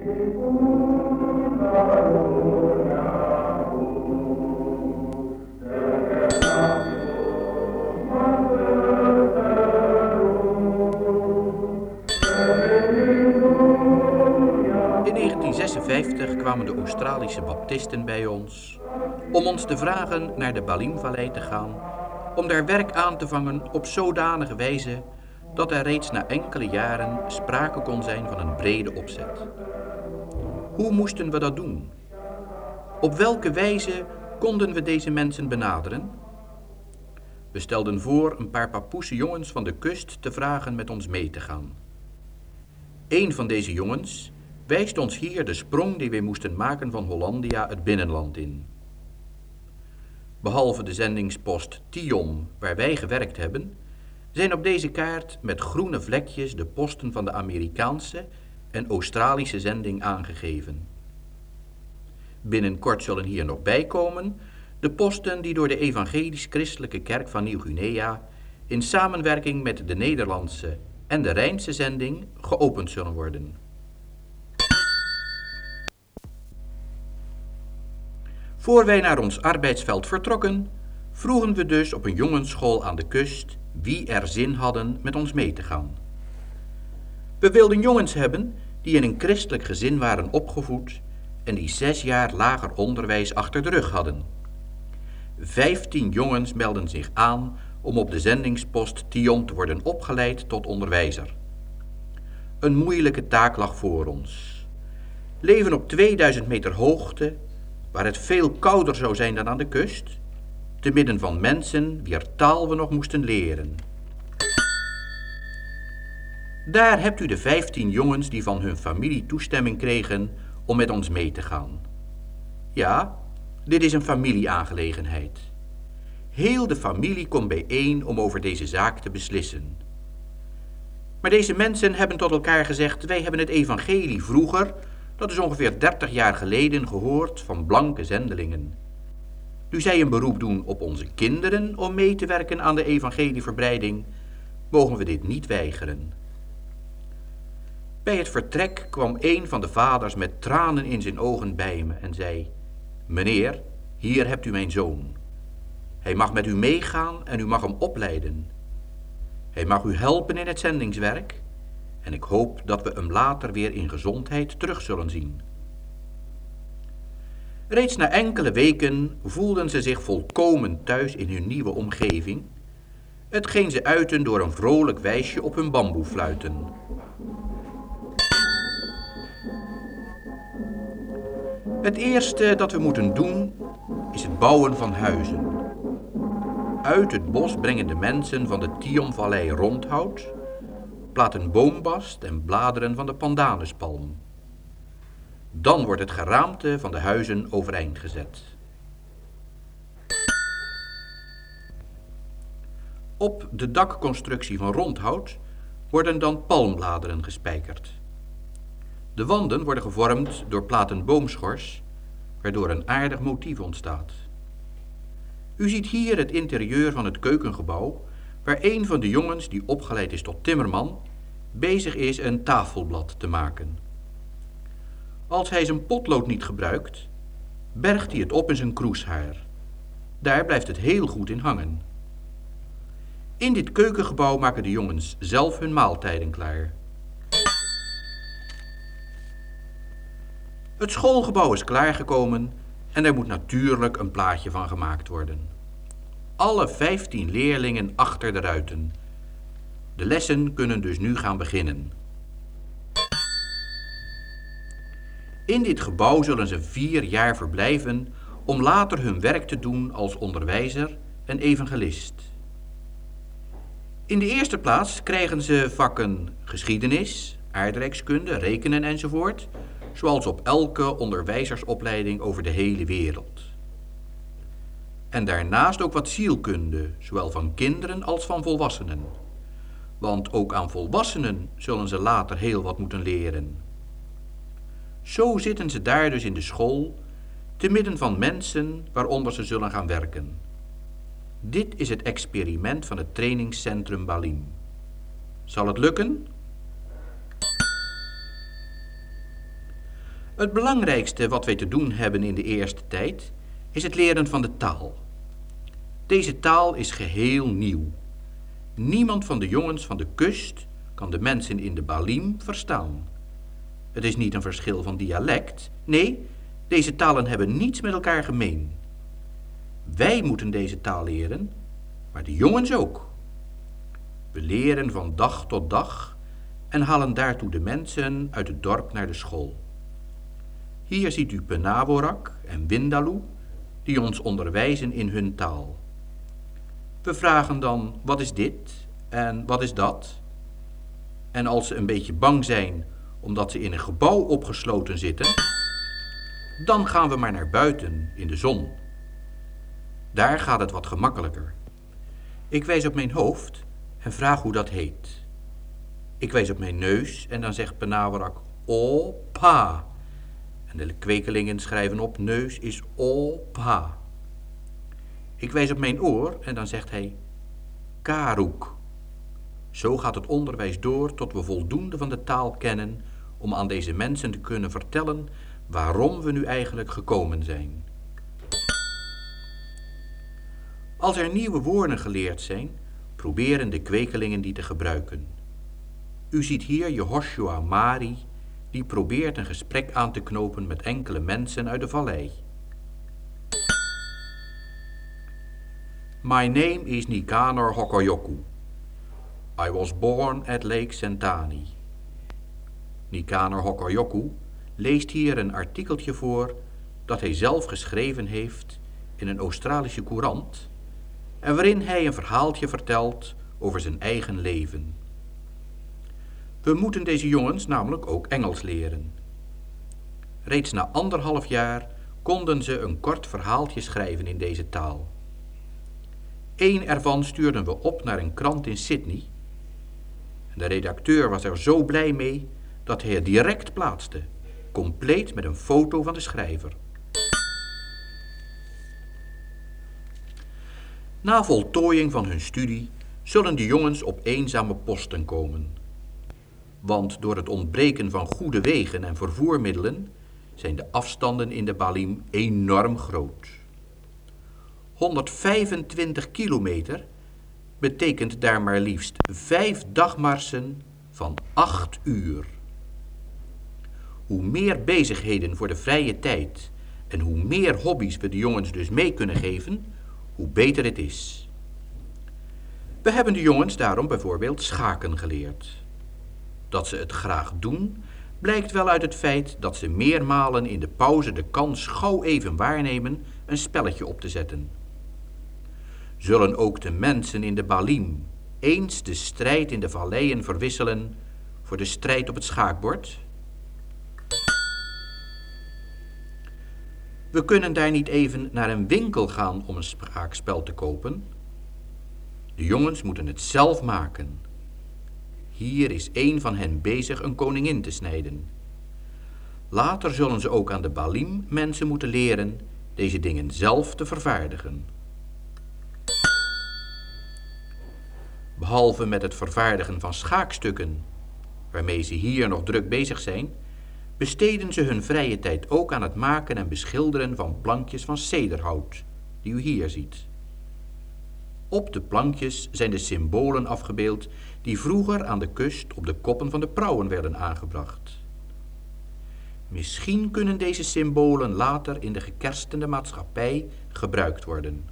In 1956 kwamen de Australische baptisten bij ons om ons te vragen naar de Balimvallei te gaan, om daar werk aan te vangen op zodanige wijze dat er reeds na enkele jaren sprake kon zijn van een brede opzet. Hoe moesten we dat doen? Op welke wijze konden we deze mensen benaderen? We stelden voor een paar papoese jongens van de kust te vragen met ons mee te gaan. Een van deze jongens wijst ons hier de sprong die wij moesten maken van Hollandia het binnenland in. Behalve de zendingspost Tiom, waar wij gewerkt hebben, zijn op deze kaart met groene vlekjes de posten van de Amerikaanse en Australische zending aangegeven. Binnenkort zullen hier nog bijkomen de posten die door de Evangelisch-Christelijke Kerk van Nieuw-Guinea in samenwerking met de Nederlandse en de Rijnse zending geopend zullen worden. Voor wij naar ons arbeidsveld vertrokken, vroegen we dus op een jongensschool aan de kust wie er zin hadden met ons mee te gaan. We wilden jongens hebben die in een christelijk gezin waren opgevoed en die 6 jaar lager onderwijs achter de rug hadden. 15 jongens melden zich aan om op de zendingspost Tiom te worden opgeleid tot onderwijzer. Een moeilijke taak lag voor ons. Leven op 2000 meter hoogte, waar het veel kouder zou zijn dan aan de kust, te midden van mensen wier taal we nog moesten leren. Daar hebt u de 15 jongens die van hun familie toestemming kregen om met ons mee te gaan. Ja, dit is een familieaangelegenheid. Heel de familie komt bijeen om over deze zaak te beslissen. Maar deze mensen hebben tot elkaar gezegd: wij hebben het evangelie vroeger, dat is ongeveer 30 jaar geleden, gehoord van blanke zendelingen. Nu zij een beroep doen op onze kinderen om mee te werken aan de evangelieverbreiding, mogen we dit niet weigeren. Bij het vertrek kwam een van de vaders met tranen in zijn ogen bij me en zei: meneer, hier hebt u mijn zoon. Hij mag met u meegaan en u mag hem opleiden. Hij mag u helpen in het zendingswerk en ik hoop dat we hem later weer in gezondheid terug zullen zien. Reeds na enkele weken voelden ze zich volkomen thuis in hun nieuwe omgeving, hetgeen ze uiten door een vrolijk wijsje op hun bamboefluiten. Het eerste dat we moeten doen is het bouwen van huizen. Uit het bos brengen de mensen van de Tiomvallei rondhout, platen boombast en bladeren van de pandanuspalm. Dan wordt het geraamte van de huizen overeind gezet. Op de dakconstructie van rondhout worden dan palmbladeren gespijkerd. De wanden worden gevormd door platen boomschors, waardoor een aardig motief ontstaat. U ziet hier het interieur van het keukengebouw, waar een van de jongens die opgeleid is tot timmerman bezig is een tafelblad te maken. Als hij zijn potlood niet gebruikt, bergt hij het op in zijn kroeshaar. Daar blijft het heel goed in hangen. In dit keukengebouw maken de jongens zelf hun maaltijden klaar. Het schoolgebouw is klaargekomen en er moet natuurlijk een plaatje van gemaakt worden. Alle 15 leerlingen achter de ruiten. De lessen kunnen dus nu gaan beginnen. In dit gebouw zullen ze 4 jaar verblijven om later hun werk te doen als onderwijzer en evangelist. In de eerste plaats krijgen ze vakken geschiedenis, aardrijkskunde, rekenen enzovoort, zoals op elke onderwijzersopleiding over de hele wereld. En daarnaast ook wat zielkunde, zowel van kinderen als van volwassenen. Want ook aan volwassenen zullen ze later heel wat moeten leren. Zo zitten ze daar dus in de school, te midden van mensen waaronder ze zullen gaan werken. Dit is het experiment van het trainingscentrum Balim. Zal het lukken? Het belangrijkste wat wij te doen hebben in de eerste tijd is het leren van de taal. Deze taal is geheel nieuw. Niemand van de jongens van de kust kan de mensen in de Balim verstaan. Het is niet een verschil van dialect. Nee, deze talen hebben niets met elkaar gemeen. Wij moeten deze taal leren, maar de jongens ook. We leren van dag tot dag en halen daartoe de mensen uit het dorp naar de school. Hier ziet u Penaworak en Windalu, die ons onderwijzen in hun taal. We vragen dan, wat is dit en wat is dat? En als ze een beetje bang zijn omdat ze in een gebouw opgesloten zitten, dan gaan we maar naar buiten in de zon. Daar gaat het wat gemakkelijker. Ik wijs op mijn hoofd en vraag hoe dat heet. Ik wijs op mijn neus en dan zegt Penaworak, opa. En de kwekelingen schrijven op, neus is opa. Ik wijs op mijn oor en dan zegt hij, Karuk. Zo gaat het onderwijs door tot we voldoende van de taal kennen om aan deze mensen te kunnen vertellen waarom we nu eigenlijk gekomen zijn. Als er nieuwe woorden geleerd zijn, proberen de kwekelingen die te gebruiken. U ziet hier Jehoshua Mari, die probeert een gesprek aan te knopen met enkele mensen uit de vallei. My name is Nicanor Hokoyoku. I was born at Lake Sentani. Nicanor Hokoyoku leest hier een artikeltje voor dat hij zelf geschreven heeft in een Australische courant en waarin hij een verhaaltje vertelt over zijn eigen leven. We moeten deze jongens namelijk ook Engels leren. Reeds na 1,5 jaar konden ze een kort verhaaltje schrijven in deze taal. Eén ervan stuurden we op naar een krant in Sydney. De redacteur was er zo blij mee dat hij het direct plaatste, compleet met een foto van de schrijver. Na voltooiing van hun studie zullen de jongens op eenzame posten komen. Want door het ontbreken van goede wegen en vervoermiddelen zijn de afstanden in de Balim enorm groot. 125 kilometer betekent daar maar liefst 5 dagmarsen van 8 uur. Hoe meer bezigheden voor de vrije tijd en hoe meer hobby's we de jongens dus mee kunnen geven, hoe beter het is. We hebben de jongens daarom bijvoorbeeld schaken geleerd. Dat ze het graag doen, blijkt wel uit het feit dat ze meermalen in de pauze de kans gauw even waarnemen een spelletje op te zetten. Zullen ook de mensen in de Balim eens de strijd in de valleien verwisselen voor de strijd op het schaakbord? We kunnen daar niet even naar een winkel gaan om een schaakspel te kopen. De jongens moeten het zelf maken. Hier is een van hen bezig een koningin te snijden. Later zullen ze ook aan de Balim mensen moeten leren deze dingen zelf te vervaardigen. Behalve met het vervaardigen van schaakstukken, waarmee ze hier nog druk bezig zijn, besteden ze hun vrije tijd ook aan het maken en beschilderen van plankjes van cederhout, die u hier ziet. Op de plankjes zijn de symbolen afgebeeld die vroeger aan de kust op de koppen van de prauwen werden aangebracht. Misschien kunnen deze symbolen later in de gekerstende maatschappij gebruikt worden.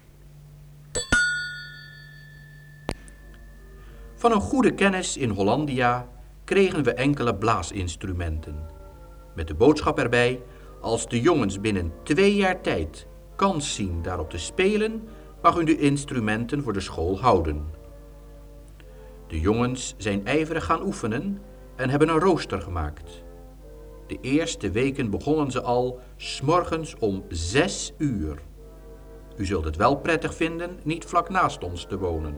Van een goede kennis in Hollandia kregen we enkele blaasinstrumenten. Met de boodschap erbij, als de jongens binnen 2 jaar tijd kans zien daarop te spelen, mag u de instrumenten voor de school houden. De jongens zijn ijverig gaan oefenen en hebben een rooster gemaakt. De eerste weken begonnen ze al 's morgens om 6 uur. U zult het wel prettig vinden niet vlak naast ons te wonen.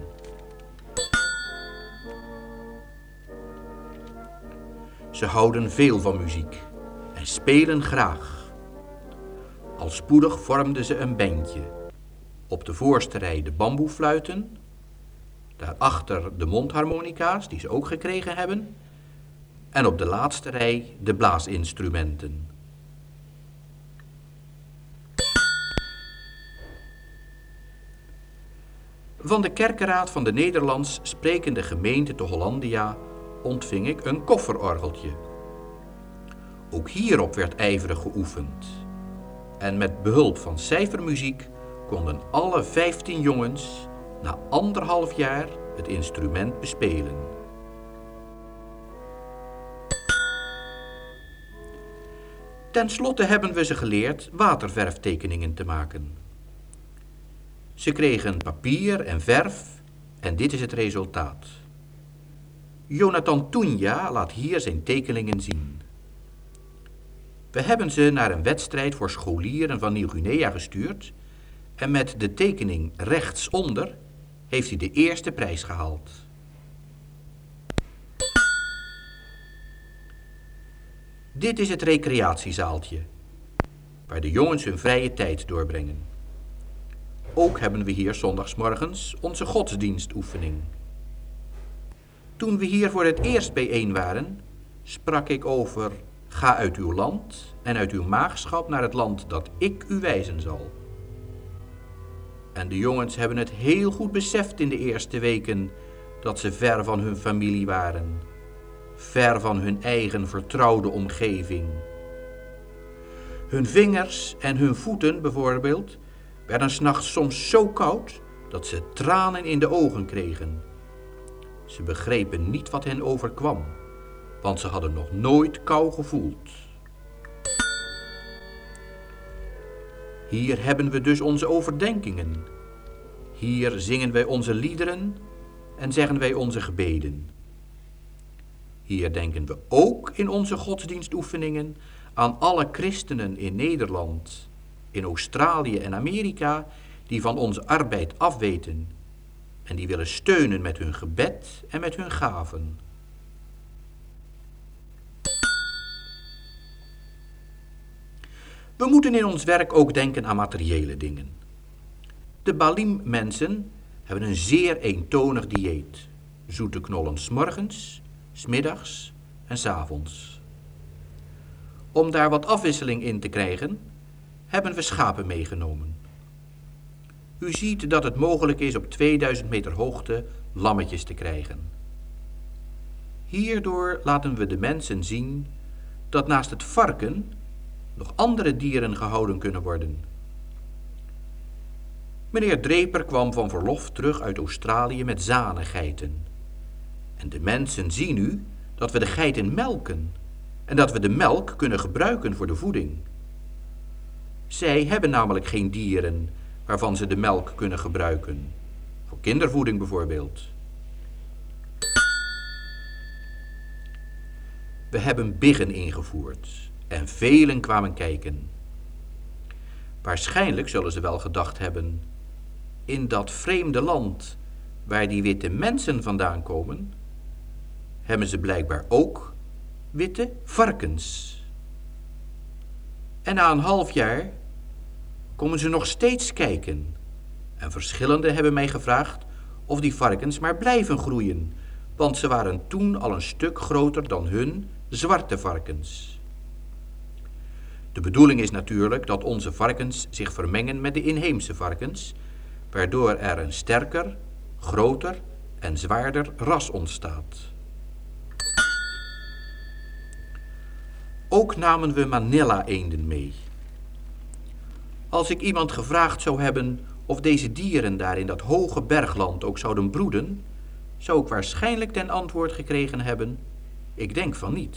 Ze houden veel van muziek en spelen graag. Al spoedig vormden ze een bandje. Op de voorste rij de bamboefluiten, daarachter de mondharmonica's die ze ook gekregen hebben en op de laatste rij de blaasinstrumenten. Van de kerkenraad van de Nederlands sprekende gemeente te Hollandia ontving ik een kofferorgeltje. Ook hierop werd ijverig geoefend. En met behulp van cijfermuziek konden alle 15 jongens na 1,5 jaar het instrument bespelen. Ten slotte hebben we ze geleerd waterverftekeningen te maken. Ze kregen papier en verf en dit is het resultaat. Jonathan Toenja laat hier zijn tekeningen zien. We hebben ze naar een wedstrijd voor scholieren van Nieuw-Guinea gestuurd en met de tekening rechtsonder heeft hij de eerste prijs gehaald. Dit is het recreatiezaaltje, waar de jongens hun vrije tijd doorbrengen. Ook hebben we hier zondagsmorgens onze godsdienstoefening. Toen we hier voor het eerst bijeen waren, sprak ik over: ga uit uw land en uit uw maagschap naar het land dat ik u wijzen zal. En de jongens hebben het heel goed beseft in de eerste weken dat ze ver van hun familie waren, ver van hun eigen vertrouwde omgeving. Hun vingers en hun voeten bijvoorbeeld werden 's nachts soms zo koud dat ze tranen in de ogen kregen. Ze begrepen niet wat hen overkwam, want ze hadden nog nooit kou gevoeld. Hier hebben we dus onze overdenkingen. Hier zingen wij onze liederen en zeggen wij onze gebeden. Hier denken we ook in onze godsdienstoefeningen aan alle christenen in Nederland, in Australië en Amerika die van onze arbeid afweten en die willen steunen met hun gebed en met hun gaven. We moeten in ons werk ook denken aan materiële dingen. De Balim-mensen hebben een zeer eentonig dieet. Zoete knollen 's morgens, 's middags en 's avonds. Om daar wat afwisseling in te krijgen, hebben we schapen meegenomen. U ziet dat het mogelijk is op 2000 meter hoogte lammetjes te krijgen. Hierdoor laten we de mensen zien dat naast het varken nog andere dieren gehouden kunnen worden. Meneer Dreper kwam van verlof terug uit Australië met zanengeiten. En de mensen zien nu dat we de geiten melken en dat we de melk kunnen gebruiken voor de voeding. Zij hebben namelijk geen dieren waarvan ze de melk kunnen gebruiken, voor kindervoeding bijvoorbeeld. We hebben biggen ingevoerd en velen kwamen kijken. Waarschijnlijk zullen ze wel gedacht hebben: in dat vreemde land waar die witte mensen vandaan komen, hebben ze blijkbaar ook witte varkens. En na 1,5 jaar komen ze nog steeds kijken. En verschillenden hebben mij gevraagd of die varkens maar blijven groeien, want ze waren toen al een stuk groter dan hun zwarte varkens. De bedoeling is natuurlijk dat onze varkens zich vermengen met de inheemse varkens, waardoor er een sterker, groter en zwaarder ras ontstaat. Ook namen we Manilla-eenden mee. Als ik iemand gevraagd zou hebben of deze dieren daar in dat hoge bergland ook zouden broeden, zou ik waarschijnlijk ten antwoord gekregen hebben: ik denk van niet.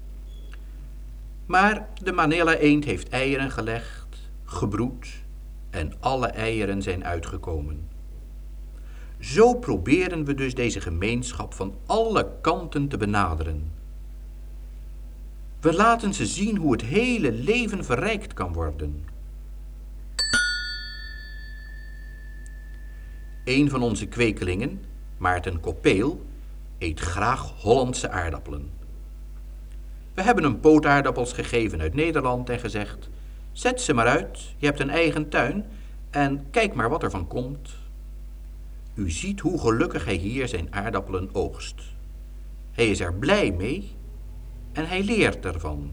Maar de Manilla-eend heeft eieren gelegd, gebroed en alle eieren zijn uitgekomen. Zo proberen we dus deze gemeenschap van alle kanten te benaderen. We laten ze zien hoe het hele leven verrijkt kan worden. Een van onze kwekelingen, Maarten Koppeel, eet graag Hollandse aardappelen. We hebben hem pootaardappels gegeven uit Nederland en gezegd: zet ze maar uit, je hebt een eigen tuin en kijk maar wat er van komt. U ziet hoe gelukkig hij hier zijn aardappelen oogst. Hij is er blij mee en hij leert ervan.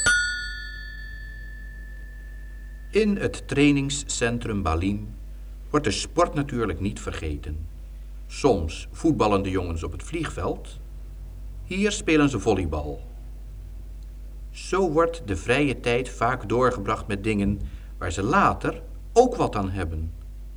In het trainingscentrum Balim wordt de sport natuurlijk niet vergeten. Soms voetballen de jongens op het vliegveld. Hier spelen ze volleybal. Zo wordt de vrije tijd vaak doorgebracht met dingen waar ze later ook wat aan hebben.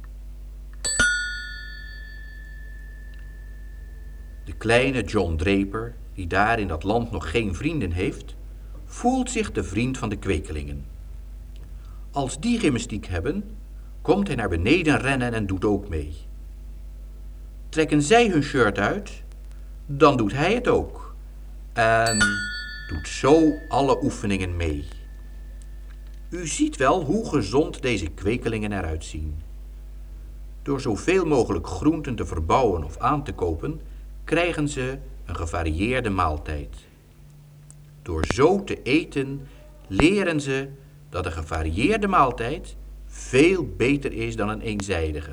De kleine John Draper, die daar in dat land nog geen vrienden heeft, voelt zich de vriend van de kwekelingen. Als die gymnastiek hebben, komt hij naar beneden rennen en doet ook mee. Trekken zij hun shirt uit, dan doet hij het ook. En doet zo alle oefeningen mee. U ziet wel hoe gezond deze kwekelingen eruit zien. Door zoveel mogelijk groenten te verbouwen of aan te kopen, krijgen ze een gevarieerde maaltijd. Door zo te eten, leren ze dat een gevarieerde maaltijd veel beter is dan een eenzijdige.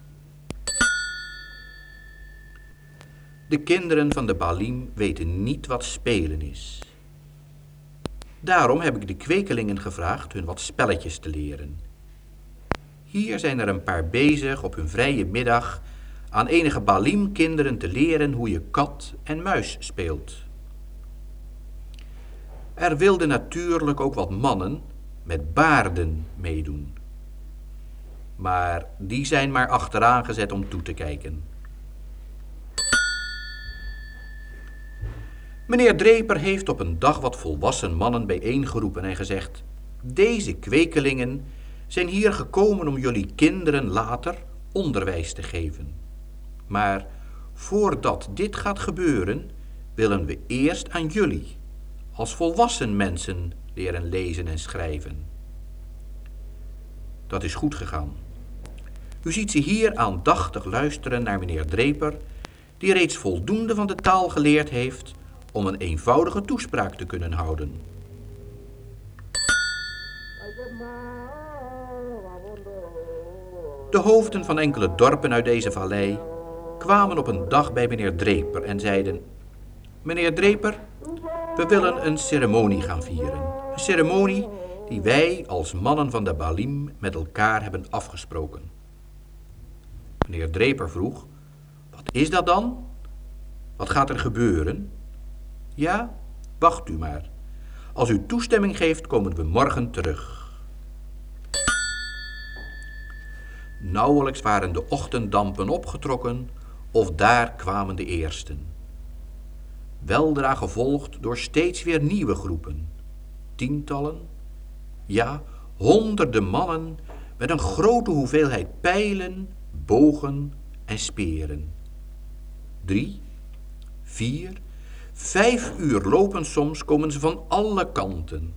De kinderen van de Balim weten niet wat spelen is. Daarom heb ik de kwekelingen gevraagd hun wat spelletjes te leren. Hier zijn er een paar bezig op hun vrije middag aan enige Balim-kinderen te leren hoe je kat en muis speelt. Er wilden natuurlijk ook wat mannen met baarden meedoen. Maar die zijn maar achteraan gezet om toe te kijken. Meneer Draper heeft op een dag wat volwassen mannen bijeengeroepen en gezegd: deze kwekelingen zijn hier gekomen om jullie kinderen later onderwijs te geven. Maar voordat dit gaat gebeuren, willen we eerst aan jullie, als volwassen mensen, leren lezen en schrijven. Dat is goed gegaan. U ziet ze hier aandachtig luisteren naar meneer Draper, die reeds voldoende van de taal geleerd heeft om een eenvoudige toespraak te kunnen houden. De hoofden van enkele dorpen uit deze vallei kwamen op een dag bij meneer Draper en zeiden: meneer Draper, we willen een ceremonie gaan vieren. Een ceremonie die wij als mannen van de Balim met elkaar hebben afgesproken. Meneer Draper vroeg: wat is dat dan? Wat gaat er gebeuren? Ja, wacht u maar. Als u toestemming geeft, komen we morgen terug. Nauwelijks waren de ochtenddampen opgetrokken, of daar kwamen de eersten. Weldra gevolgd door steeds weer nieuwe groepen. Tientallen, ja, honderden mannen met een grote hoeveelheid pijlen, bogen en speren. 3, 4, 5 uur lopen soms, komen ze van alle kanten.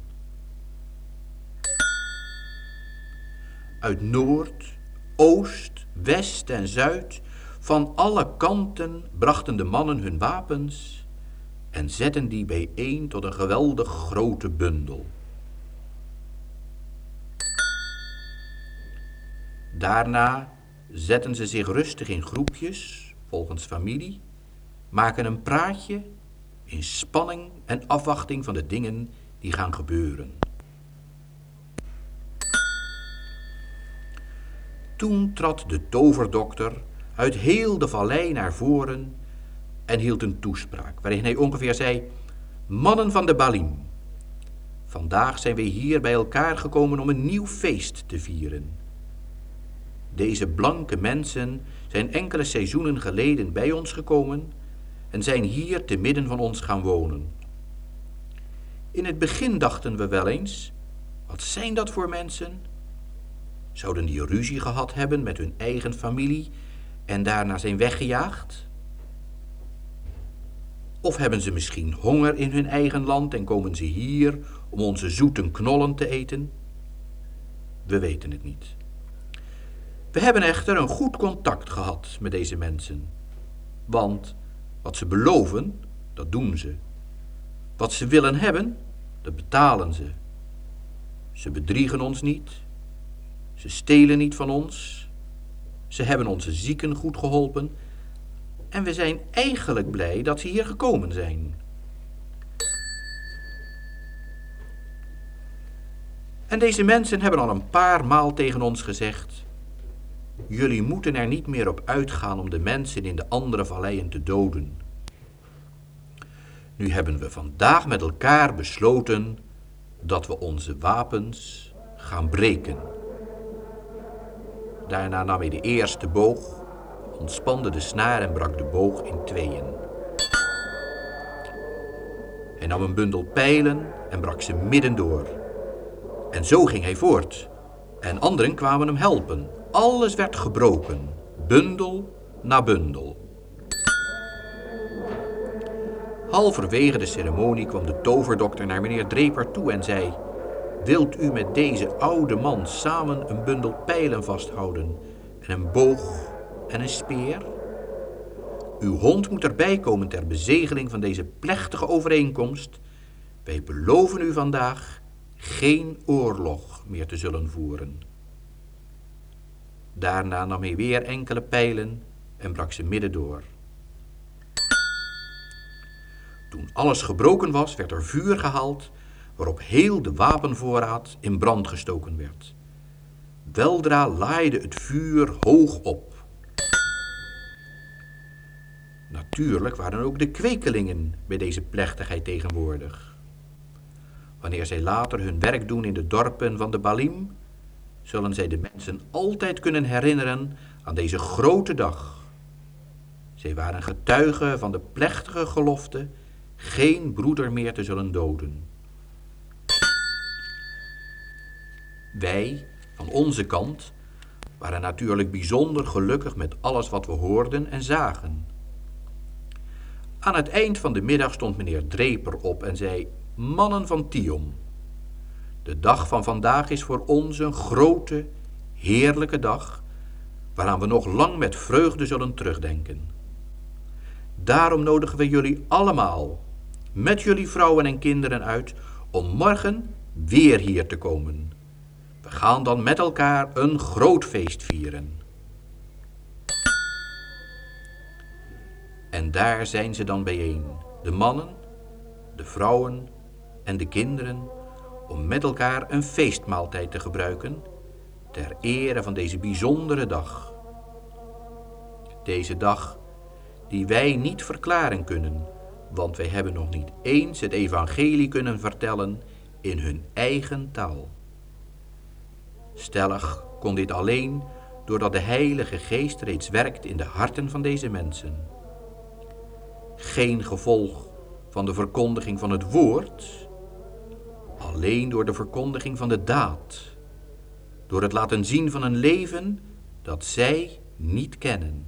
Uit noord, oost, west en zuid, van alle kanten brachten de mannen hun wapens en zetten die bijeen tot een geweldig grote bundel. Daarna zetten ze zich rustig in groepjes, volgens familie, maken een praatje in spanning en afwachting van de dingen die gaan gebeuren. Toen trad de toverdokter uit heel de vallei naar voren en hield een toespraak, waarin hij ongeveer zei: mannen van de Balim, vandaag zijn wij hier bij elkaar gekomen om een nieuw feest te vieren. Deze blanke mensen zijn enkele seizoenen geleden bij ons gekomen en zijn hier te midden van ons gaan wonen. In het begin dachten we wel eens: wat zijn dat voor mensen? Zouden die ruzie gehad hebben met hun eigen familie en daarna zijn weggejaagd? Of hebben ze misschien honger in hun eigen land en komen ze hier om onze zoete knollen te eten? We weten het niet. We hebben echter een goed contact gehad met deze mensen. Want wat ze beloven, dat doen ze. Wat ze willen hebben, dat betalen ze. Ze bedriegen ons niet. Ze stelen niet van ons. Ze hebben onze zieken goed geholpen. En we zijn eigenlijk blij dat ze hier gekomen zijn. En deze mensen hebben al een paar maal tegen ons gezegd: jullie moeten er niet meer op uitgaan om de mensen in de andere valleien te doden. Nu hebben we vandaag met elkaar besloten dat we onze wapens gaan breken. Daarna nam hij de eerste boog, ontspande de snaar en brak de boog in tweeën. Hij nam een bundel pijlen en brak ze midden door. En zo ging hij voort. En anderen kwamen hem helpen. Alles werd gebroken, bundel na bundel. Halverwege de ceremonie kwam de toverdokter naar meneer Dreper toe en zei: wilt u met deze oude man samen een bundel pijlen vasthouden en een boog en een speer? Uw hond moet erbij komen ter bezegeling van deze plechtige overeenkomst. Wij beloven u vandaag geen oorlog meer te zullen voeren. Daarna nam hij weer enkele pijlen en brak ze midden door. Toen alles gebroken was, werd er vuur gehaald, waarop heel de wapenvoorraad in brand gestoken werd. Weldra laaide het vuur hoog op. Natuurlijk waren ook de kwekelingen bij deze plechtigheid tegenwoordig. Wanneer zij later hun werk doen in de dorpen van de Balim, zullen zij de mensen altijd kunnen herinneren aan deze grote dag. Zij waren getuigen van de plechtige gelofte geen broeder meer te zullen doden. Wij, van onze kant, waren natuurlijk bijzonder gelukkig met alles wat we hoorden en zagen. Aan het eind van de middag stond meneer Dreper op en zei: mannen van Tiom, de dag van vandaag is voor ons een grote, heerlijke dag, waaraan we nog lang met vreugde zullen terugdenken. Daarom nodigen we jullie allemaal, met jullie vrouwen en kinderen uit, om morgen weer hier te komen. We gaan dan met elkaar een groot feest vieren. En daar zijn ze dan bijeen, de mannen, de vrouwen en de kinderen, om met elkaar een feestmaaltijd te gebruiken, ter ere van deze bijzondere dag. Deze dag die wij niet verklaren kunnen, want wij hebben nog niet eens het evangelie kunnen vertellen in hun eigen taal. Stellig kon dit alleen doordat de Heilige Geest reeds werkt in de harten van deze mensen. Geen gevolg van de verkondiging van het woord, alleen door de verkondiging van de daad, door het laten zien van een leven dat zij niet kennen.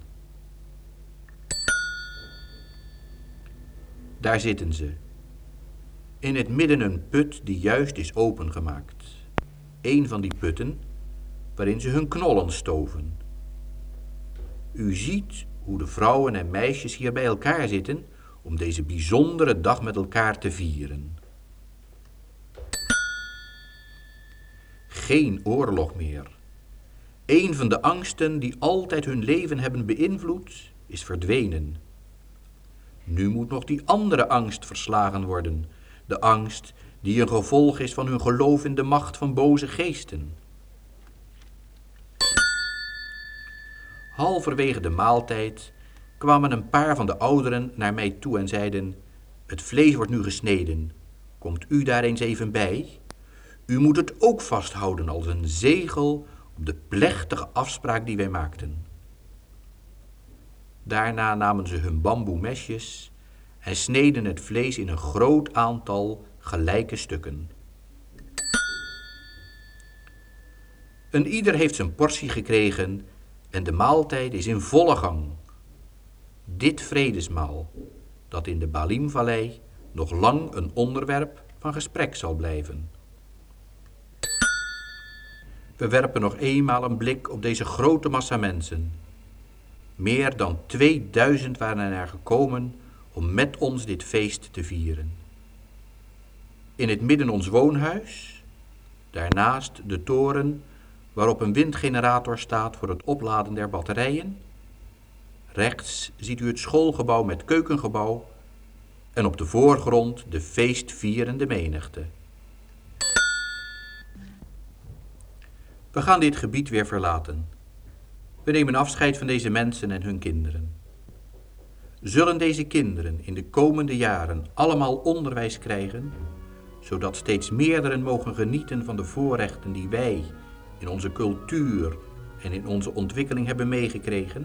Daar zitten ze, in het midden een put die juist is opengemaakt. Een van die putten waarin ze hun knollen stoven. U ziet hoe de vrouwen en meisjes hier bij elkaar zitten om deze bijzondere dag met elkaar te vieren. Geen oorlog meer. Een van de angsten die altijd hun leven hebben beïnvloed, is verdwenen. Nu moet nog die andere angst verslagen worden, de angst die een gevolg is van hun geloof in de macht van boze geesten. Halverwege de maaltijd kwamen een paar van de ouderen naar mij toe en zeiden: het vlees wordt nu gesneden, komt u daar eens even bij? U moet het ook vasthouden als een zegel op de plechtige afspraak die wij maakten. Daarna namen ze hun bamboemesjes en sneden het vlees in een groot aantal gelijke stukken. Een ieder heeft zijn portie gekregen en de maaltijd is in volle gang. Dit vredesmaal, dat in de Balimvallei nog lang een onderwerp van gesprek zal blijven. We werpen nog eenmaal een blik op deze grote massa mensen. Meer dan 2000 waren er gekomen om met ons dit feest te vieren. In het midden ons woonhuis, daarnaast de toren waarop een windgenerator staat voor het opladen der batterijen. Rechts ziet u het schoolgebouw met keukengebouw en op de voorgrond de feestvierende menigte. We gaan dit gebied weer verlaten. We nemen afscheid van deze mensen en hun kinderen. Zullen deze kinderen in de komende jaren allemaal onderwijs krijgen, zodat steeds meerderen mogen genieten van de voorrechten die wij in onze cultuur en in onze ontwikkeling hebben meegekregen?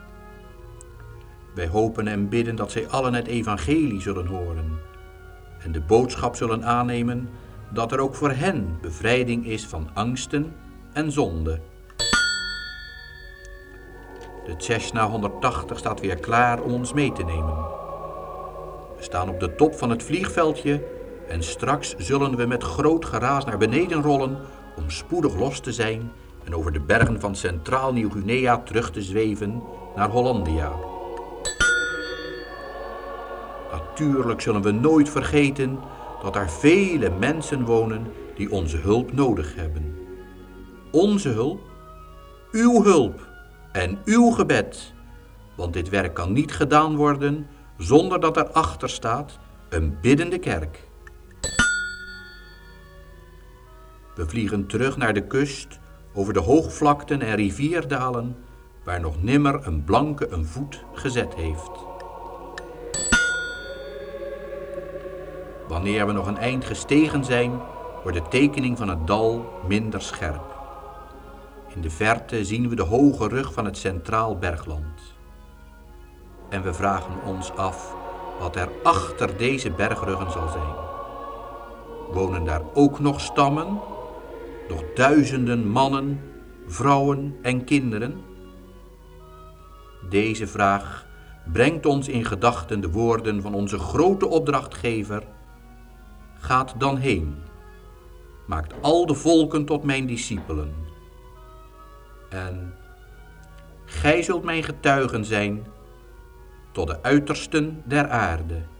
Wij hopen en bidden dat zij allen het evangelie zullen horen en de boodschap zullen aannemen dat er ook voor hen bevrijding is van angsten en zonde. De Cessna 180 staat weer klaar om ons mee te nemen. We staan op de top van het vliegveldje en straks zullen we met groot geraas naar beneden rollen om spoedig los te zijn en over de bergen van Centraal Nieuw-Guinea terug te zweven naar Hollandia. Natuurlijk zullen we nooit vergeten dat er vele mensen wonen die onze hulp nodig hebben. Onze hulp, uw hulp en uw gebed, want dit werk kan niet gedaan worden zonder dat erachter staat een biddende kerk. We vliegen terug naar de kust over de hoogvlakten en rivierdalen waar nog nimmer een blanke een voet gezet heeft. Wanneer we nog een eind gestegen zijn, wordt de tekening van het dal minder scherp. In de verte zien we de hoge rug van het Centraal Bergland. En we vragen ons af wat er achter deze bergruggen zal zijn. Wonen daar ook nog stammen? Nog duizenden mannen, vrouwen en kinderen? Deze vraag brengt ons in gedachten de woorden van onze grote opdrachtgever: gaat dan heen, maakt al de volken tot mijn discipelen. En gij zult mijn getuigen zijn tot de uitersten der aarde.